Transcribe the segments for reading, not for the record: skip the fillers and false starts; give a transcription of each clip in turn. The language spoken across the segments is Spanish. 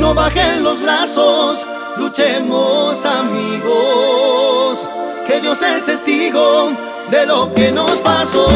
No bajen los brazos, luchemos amigos, que Dios es testigo de lo que nos pasó.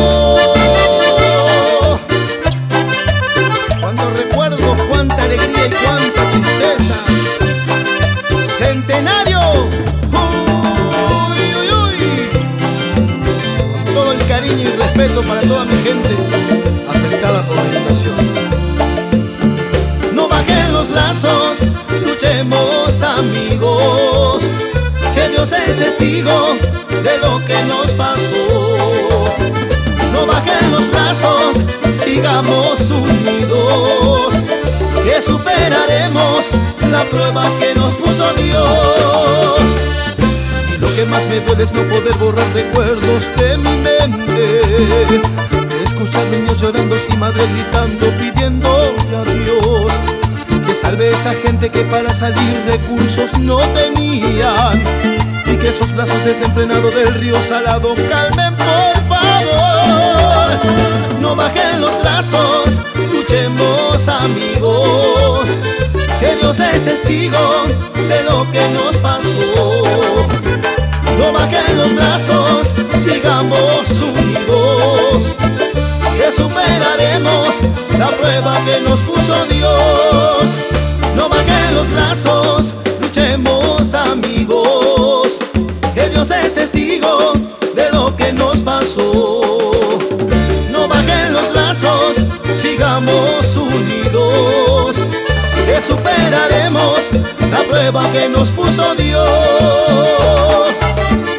Cuando recuerdo cuánta alegría y cuánta tristeza. Centenario, uy, uy, uy. Con todo el cariño y respeto para toda mi gente afectada por la inundación. No bajen los brazos, luchemos amigos, que Dios es testigo de lo que nos pasó. No bajen los brazos, sigamos unidos, que superaremos la prueba que nos puso Dios. Y lo que más me duele es no poder borrar recuerdos de mi mente, escuchar niños llorando y madre gritando pidiéndole a Dios que salve a esa gente que para salir recursos no tenían, y que esos brazos desenfrenados del río salado calmen por favor. No bajen los brazos, luchemos amigos, que Dios es testigo de lo que nos pasó. No bajen los brazos, sigamos unidos, que superaremos la prueba que nos puso Dios. No bajen los brazos, luchemos amigos, que Dios es testigo de lo que nos pasó. No bajen los brazos, sigamos unidos, que superaremos la prueba que nos puso Dios.